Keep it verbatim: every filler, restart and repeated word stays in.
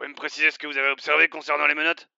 pouvez me préciser ce que vous avez observé concernant les menottes?